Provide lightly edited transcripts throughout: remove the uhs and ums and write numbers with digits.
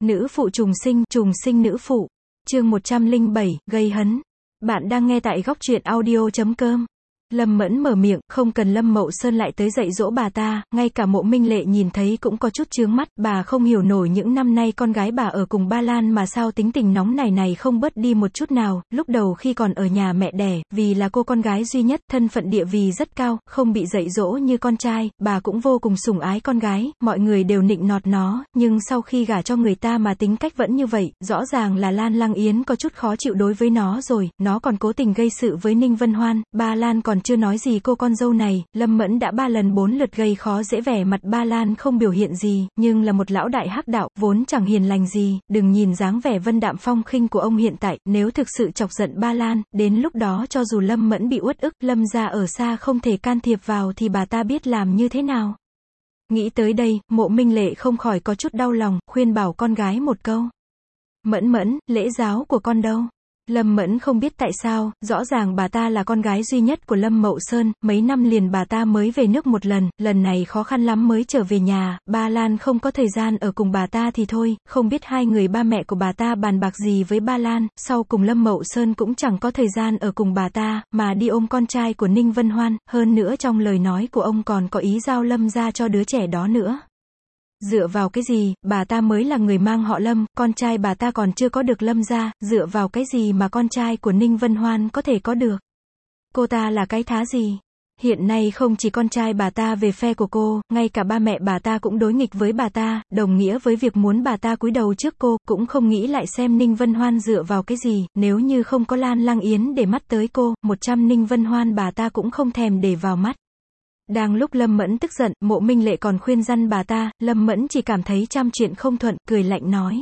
Nữ phụ trùng sinh nữ phụ. Chương 107, gây hấn. Bạn đang nghe tại góc truyện audio.com. Lâm Mẫn mở miệng, không cần Lâm Mậu Sơn lại tới dạy dỗ bà ta, ngay cả Mộ Minh Lệ nhìn thấy cũng có chút chướng mắt, bà không hiểu nổi những năm nay con gái bà ở cùng Ba Lan mà sao tính tình nóng này không bớt đi một chút nào. Lúc đầu khi còn ở nhà mẹ đẻ, vì là cô con gái duy nhất, thân phận địa vị rất cao, không bị dạy dỗ như con trai, bà cũng vô cùng sủng ái con gái, mọi người đều nịnh nọt nó, nhưng sau khi gả cho người ta mà tính cách vẫn như vậy, rõ ràng là Lan Lăng Yến có chút khó chịu đối với nó rồi, nó còn cố tình gây sự với Ninh Vân Hoan, Ba Lan còn chưa nói gì cô con dâu này, Lâm Mẫn đã 3 lần 4 lượt gây khó dễ, vẻ mặt Ba Lan không biểu hiện gì, nhưng là một lão đại hắc đạo, vốn chẳng hiền lành gì, đừng nhìn dáng vẻ vân đạm phong khinh của ông hiện tại, nếu thực sự chọc giận Ba Lan, đến lúc đó cho dù Lâm Mẫn bị uất ức, Lâm gia ở xa không thể can thiệp vào thì bà ta biết làm như thế nào. Nghĩ tới đây, Mộ Minh Lệ không khỏi có chút đau lòng, khuyên bảo con gái một câu. Mẫn, lễ giáo của con đâu? Lâm Mẫn không biết tại sao, rõ ràng bà ta là con gái duy nhất của Lâm Mậu Sơn, mấy năm liền bà ta mới về nước một lần này khó khăn lắm mới trở về nhà, Ba Lan không có thời gian ở cùng bà ta thì thôi, không biết hai người ba mẹ của bà ta bàn bạc gì với Ba Lan, sau cùng Lâm Mậu Sơn cũng chẳng có thời gian ở cùng bà ta, mà đi ôm con trai của Ninh Vân Hoan, hơn nữa trong lời nói của ông còn có ý giao Lâm ra cho đứa trẻ đó nữa. Dựa vào cái gì, bà ta mới là người mang họ Lâm, con trai bà ta còn chưa có được Lâm ra, dựa vào cái gì mà con trai của Ninh Vân Hoan có thể có được? Cô ta là cái thá gì? Hiện nay không chỉ con trai bà ta về phe của cô, ngay cả ba mẹ bà ta cũng đối nghịch với bà ta, đồng nghĩa với việc muốn bà ta cúi đầu trước cô, cũng không nghĩ lại xem Ninh Vân Hoan dựa vào cái gì, nếu như không có Lan Lăng Yến để mắt tới cô, 100 Ninh Vân Hoan bà ta cũng không thèm để vào mắt. Đang lúc Lâm Mẫn tức giận, Mộ Minh Lệ còn khuyên răn bà ta, Lâm Mẫn chỉ cảm thấy trăm chuyện không thuận, cười lạnh nói.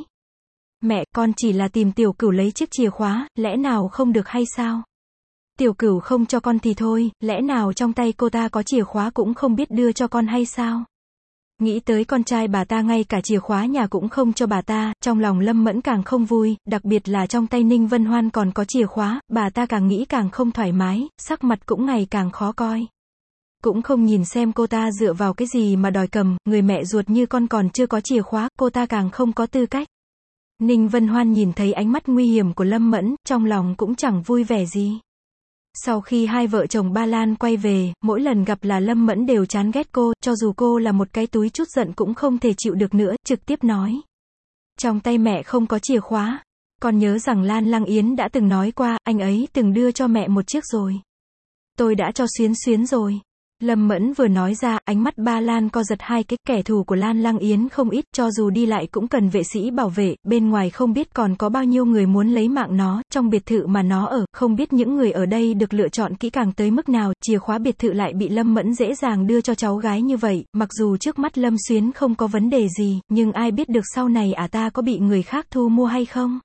Mẹ, con chỉ là tìm Tiểu Cửu lấy chiếc chìa khóa, lẽ nào không được hay sao? Tiểu Cửu không cho con thì thôi, lẽ nào trong tay cô ta có chìa khóa cũng không biết đưa cho con hay sao? Nghĩ tới con trai bà ta ngay cả chìa khóa nhà cũng không cho bà ta, trong lòng Lâm Mẫn càng không vui, đặc biệt là trong tay Ninh Vân Hoan còn có chìa khóa, bà ta càng nghĩ càng không thoải mái, sắc mặt cũng ngày càng khó coi. Cũng không nhìn xem cô ta dựa vào cái gì mà đòi cầm, người mẹ ruột như con còn chưa có chìa khóa, cô ta càng không có tư cách. Ninh Vân Hoan nhìn thấy ánh mắt nguy hiểm của Lâm Mẫn, trong lòng cũng chẳng vui vẻ gì. Sau khi hai vợ chồng Ba Lan quay về, mỗi lần gặp là Lâm Mẫn đều chán ghét cô, cho dù cô là một cái túi chút giận cũng không thể chịu được nữa, trực tiếp nói. Trong tay mẹ không có chìa khóa. Con nhớ rằng Lan Lăng Yến đã từng nói qua, anh ấy từng đưa cho mẹ một chiếc rồi. Tôi đã cho Xuyến rồi. Lâm Mẫn vừa nói ra, ánh mắt Ba Lan co giật hai cái, kẻ thù của Lan Lăng Yến không ít, cho dù đi lại cũng cần vệ sĩ bảo vệ, bên ngoài không biết còn có bao nhiêu người muốn lấy mạng nó, trong biệt thự mà nó ở, không biết những người ở đây được lựa chọn kỹ càng tới mức nào, chìa khóa biệt thự lại bị Lâm Mẫn dễ dàng đưa cho cháu gái như vậy, mặc dù trước mắt Lâm Xuyến không có vấn đề gì, nhưng ai biết được sau này ta có bị người khác thu mua hay không?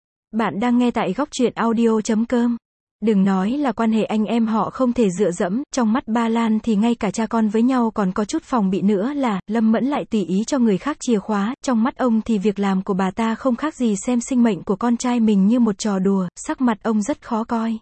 Bạn đang nghe tại góc truyện audio.com. Đừng nói là quan hệ anh em họ không thể dựa dẫm, trong mắt Ba Lan thì ngay cả cha con với nhau còn có chút phòng bị nữa là, Lâm Mẫn lại tùy ý cho người khác chìa khóa, trong mắt ông thì việc làm của bà ta không khác gì xem sinh mệnh của con trai mình như một trò đùa, sắc mặt ông rất khó coi.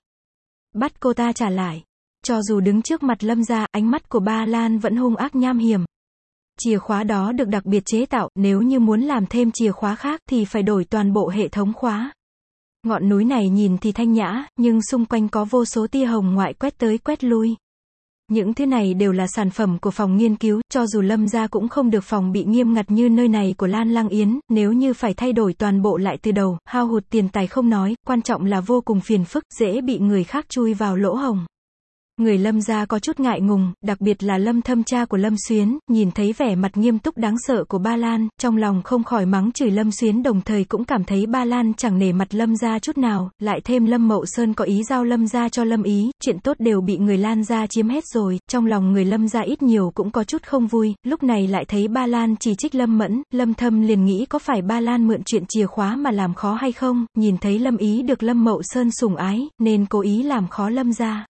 Bắt cô ta trả lại. Cho dù đứng trước mặt Lâm gia, ánh mắt của Ba Lan vẫn hung ác nham hiểm. Chìa khóa đó được đặc biệt chế tạo, nếu như muốn làm thêm chìa khóa khác thì phải đổi toàn bộ hệ thống khóa. Ngọn núi này nhìn thì thanh nhã, nhưng xung quanh có vô số tia hồng ngoại quét tới quét lui. Những thứ này đều là sản phẩm của phòng nghiên cứu, cho dù Lâm gia cũng không được phòng bị nghiêm ngặt như nơi này của Lan Lăng Yến, nếu như phải thay đổi toàn bộ lại từ đầu, hao hụt tiền tài không nói, quan trọng là vô cùng phiền phức, dễ bị người khác chui vào lỗ hổng. Người Lâm gia có chút ngại ngùng, đặc biệt là Lâm Thâm cha của Lâm Xuyến, nhìn thấy vẻ mặt nghiêm túc đáng sợ của Ba Lan, trong lòng không khỏi mắng chửi Lâm Xuyến, đồng thời cũng cảm thấy Ba Lan chẳng nể mặt Lâm gia chút nào, lại thêm Lâm Mậu Sơn có ý giao Lâm gia cho Lâm Ý, chuyện tốt đều bị người Lan gia chiếm hết rồi, trong lòng người Lâm gia ít nhiều cũng có chút không vui, lúc này lại thấy Ba Lan chỉ trích Lâm Mẫn, Lâm Thâm liền nghĩ có phải Ba Lan mượn chuyện chìa khóa mà làm khó hay không, nhìn thấy Lâm Ý được Lâm Mậu Sơn sủng ái, nên cố ý làm khó Lâm gia.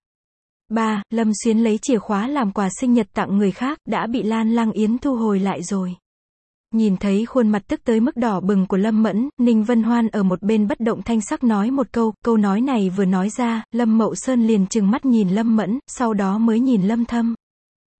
Lâm Xuyến lấy chìa khóa làm quà sinh nhật tặng người khác, đã bị Lan Lăng Yến thu hồi lại rồi. Nhìn thấy khuôn mặt tức tới mức đỏ bừng của Lâm Mẫn, Ninh Vân Hoan ở một bên bất động thanh sắc nói một câu nói này vừa nói ra, Lâm Mậu Sơn liền trừng mắt nhìn Lâm Mẫn, sau đó mới nhìn Lâm Thâm.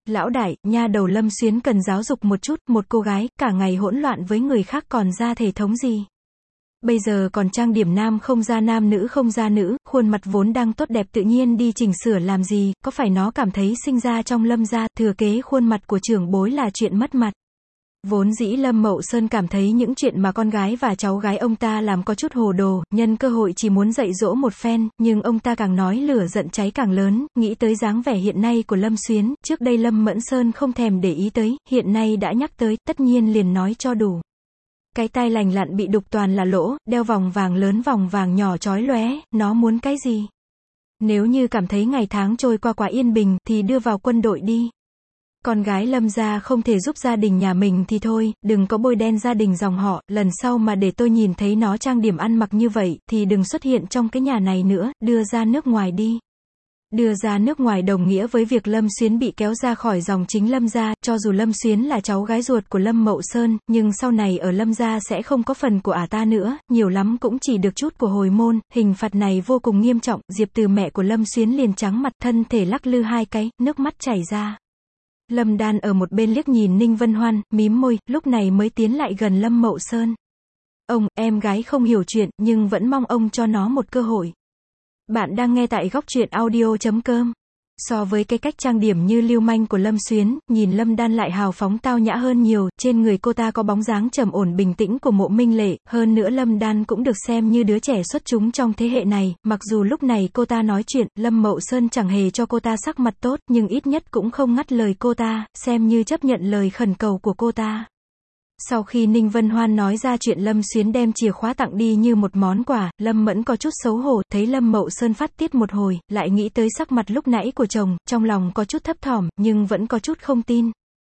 Lão đại, nha đầu Lâm Xuyến cần giáo dục một chút, một cô gái, cả ngày hỗn loạn với người khác còn ra thể thống gì. Bây giờ còn trang điểm nam không ra nam nữ không ra nữ, khuôn mặt vốn đang tốt đẹp tự nhiên đi chỉnh sửa làm gì, có phải nó cảm thấy sinh ra trong Lâm gia, thừa kế khuôn mặt của trưởng bối là chuyện mất mặt. Vốn dĩ Lâm Mậu Sơn cảm thấy những chuyện mà con gái và cháu gái ông ta làm có chút hồ đồ, nhân cơ hội chỉ muốn dạy dỗ một phen, nhưng ông ta càng nói lửa giận cháy càng lớn, nghĩ tới dáng vẻ hiện nay của Lâm Xuyến, trước đây Lâm Mẫn Sơn không thèm để ý tới, hiện nay đã nhắc tới, tất nhiên liền nói cho đủ. Cái tai lành lặn bị đục toàn là lỗ, đeo vòng vàng lớn vòng vàng nhỏ chói lóe, nó muốn cái gì? Nếu như cảm thấy ngày tháng trôi qua quá yên bình, thì đưa vào quân đội đi. Con gái Lâm gia không thể giúp gia đình nhà mình thì thôi, đừng có bôi đen gia đình dòng họ, lần sau mà để tôi nhìn thấy nó trang điểm ăn mặc như vậy, thì đừng xuất hiện trong cái nhà này nữa, đưa ra nước ngoài đi. Đưa ra nước ngoài đồng nghĩa với việc Lâm Xuyến bị kéo ra khỏi dòng chính Lâm gia, cho dù Lâm Xuyến là cháu gái ruột của Lâm Mậu Sơn, nhưng sau này ở Lâm gia sẽ không có phần của ả ta nữa, nhiều lắm cũng chỉ được chút của hồi môn, hình phạt này vô cùng nghiêm trọng, Diệp Từ mẹ của Lâm Xuyến liền trắng mặt, thân thể lắc lư hai cái, nước mắt chảy ra. Lâm Đan ở một bên liếc nhìn Ninh Vân Hoan, mím môi, lúc này mới tiến lại gần Lâm Mậu Sơn. Ông, em gái không hiểu chuyện, nhưng vẫn mong ông cho nó một cơ hội. Bạn đang nghe tại góc truyện audio.com. So với cái cách trang điểm như lưu manh của Lâm Xuyến, nhìn Lâm Đan lại hào phóng tao nhã hơn nhiều, trên người cô ta có bóng dáng trầm ổn bình tĩnh của Mộ Minh Lệ, hơn nữa Lâm Đan cũng được xem như đứa trẻ xuất chúng trong thế hệ này, mặc dù lúc này cô ta nói chuyện, Lâm Mậu Sơn chẳng hề cho cô ta sắc mặt tốt, nhưng ít nhất cũng không ngắt lời cô ta, xem như chấp nhận lời khẩn cầu của cô ta. Sau khi Ninh Vân Hoan nói ra chuyện Lâm Xuyến đem chìa khóa tặng đi như một món quà, Lâm Mẫn có chút xấu hổ, thấy Lâm Mậu Sơn phát tiết một hồi, lại nghĩ tới sắc mặt lúc nãy của chồng, trong lòng có chút thấp thỏm, nhưng vẫn có chút không tin.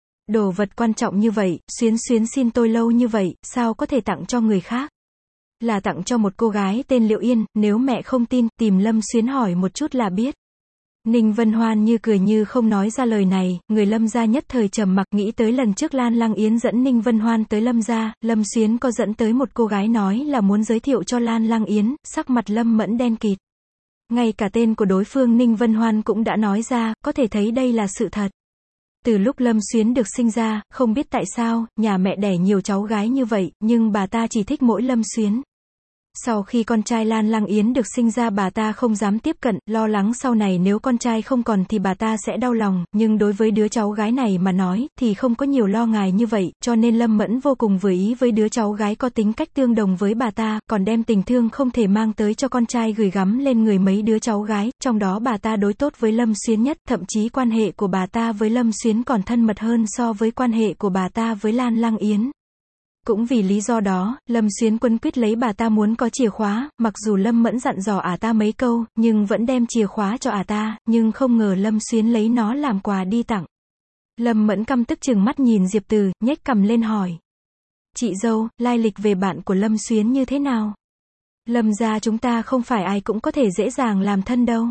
Đồ vật quan trọng như vậy, Xuyến xin tôi lâu như vậy, sao có thể tặng cho người khác? Là tặng cho một cô gái tên Liệu Yên, nếu mẹ không tin, tìm Lâm Xuyến hỏi một chút là biết. Ninh Vân Hoan như cười như không nói ra lời này, người Lâm gia nhất thời trầm mặc, nghĩ tới lần trước Lan Lăng Yến dẫn Ninh Vân Hoan tới Lâm gia, Lâm Xuyến có dẫn tới một cô gái nói là muốn giới thiệu cho Lan Lăng Yến, sắc mặt Lâm Mẫn đen kịt. Ngay cả tên của đối phương Ninh Vân Hoan cũng đã nói ra, có thể thấy đây là sự thật. Từ lúc Lâm Xuyến được sinh ra, không biết tại sao, nhà mẹ đẻ nhiều cháu gái như vậy, nhưng bà ta chỉ thích mỗi Lâm Xuyến. Sau khi con trai Lan Lăng Yến được sinh ra bà ta không dám tiếp cận, lo lắng sau này nếu con trai không còn thì bà ta sẽ đau lòng, nhưng đối với đứa cháu gái này mà nói, thì không có nhiều lo ngại như vậy, cho nên Lâm Mẫn vô cùng vừa ý với đứa cháu gái có tính cách tương đồng với bà ta, còn đem tình thương không thể mang tới cho con trai gửi gắm lên người mấy đứa cháu gái, trong đó bà ta đối tốt với Lâm Xuyến nhất, thậm chí quan hệ của bà ta với Lâm Xuyến còn thân mật hơn so với quan hệ của bà ta với Lan Lăng Yến. Cũng vì lý do đó, Lâm Xuyến quấn quýt lấy bà ta muốn có chìa khóa, mặc dù Lâm Mẫn dặn dò ả ta mấy câu, nhưng vẫn đem chìa khóa cho ả ta, nhưng không ngờ Lâm Xuyến lấy nó làm quà đi tặng. Lâm Mẫn căm tức chừng mắt nhìn Diệp Từ, nhếch cằm lên hỏi. Chị dâu, lai lịch về bạn của Lâm Xuyến như thế nào? Lâm gia chúng ta không phải ai cũng có thể dễ dàng làm thân đâu.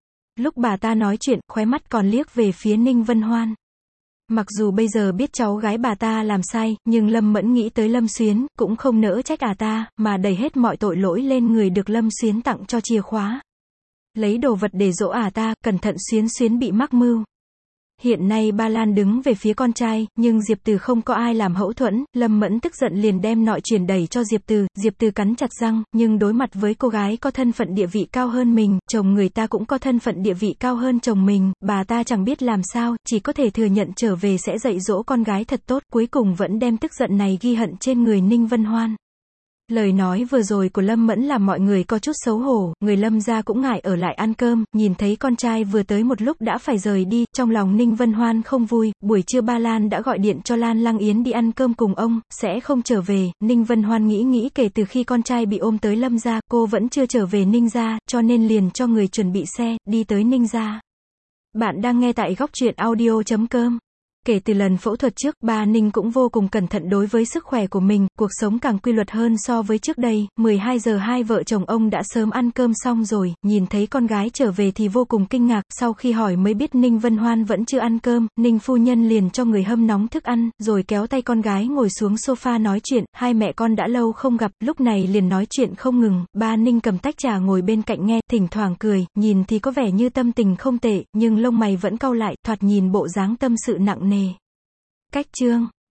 Lúc bà ta nói chuyện, khóe mắt còn liếc về phía Ninh Vân Hoan. Mặc dù bây giờ biết cháu gái bà ta làm sai, nhưng Lâm Mẫn nghĩ tới Lâm Xuyến, cũng không nỡ trách ả ta, mà đẩy hết mọi tội lỗi lên người được Lâm Xuyến tặng cho chìa khóa. Lấy đồ vật để dỗ ả ta, cẩn thận Xuyến bị mắc mưu. Hiện nay Ba Lan đứng về phía con trai, nhưng Diệp Từ không có ai làm hậu thuẫn, Lâm Mẫn tức giận liền đem nội truyền đẩy cho Diệp Từ cắn chặt răng, nhưng đối mặt với cô gái có thân phận địa vị cao hơn mình, chồng người ta cũng có thân phận địa vị cao hơn chồng mình, bà ta chẳng biết làm sao, chỉ có thể thừa nhận trở về sẽ dạy dỗ con gái thật tốt, cuối cùng vẫn đem tức giận này ghi hận trên người Ninh Vân Hoan. Lời nói vừa rồi của Lâm Mẫn làm mọi người có chút xấu hổ, người Lâm gia cũng ngại ở lại ăn cơm, nhìn thấy con trai vừa tới một lúc đã phải rời đi, trong lòng Ninh Vân Hoan không vui, buổi trưa Ba Lan đã gọi điện cho Lan Lăng Yến đi ăn cơm cùng ông, sẽ không trở về, Ninh Vân Hoan nghĩ kể từ khi con trai bị ôm tới Lâm gia, cô vẫn chưa trở về Ninh gia, cho nên liền cho người chuẩn bị xe, đi tới Ninh gia. Bạn đang nghe tại góc truyện audio.com. Kể từ lần phẫu thuật trước, ba Ninh cũng vô cùng cẩn thận đối với sức khỏe của mình, cuộc sống càng quy luật hơn so với trước đây. 12 giờ hai vợ chồng ông đã sớm ăn cơm xong rồi, nhìn thấy con gái trở về thì vô cùng kinh ngạc, sau khi hỏi mới biết Ninh Vân Hoan vẫn chưa ăn cơm, Ninh phu nhân liền cho người hâm nóng thức ăn, rồi kéo tay con gái ngồi xuống sofa nói chuyện, hai mẹ con đã lâu không gặp, lúc này liền nói chuyện không ngừng, ba Ninh cầm tách trà ngồi bên cạnh nghe, thỉnh thoảng cười, nhìn thì có vẻ như tâm tình không tệ, nhưng lông mày vẫn cau lại, thoạt nhìn bộ dáng tâm sự nặng nề. Cách chương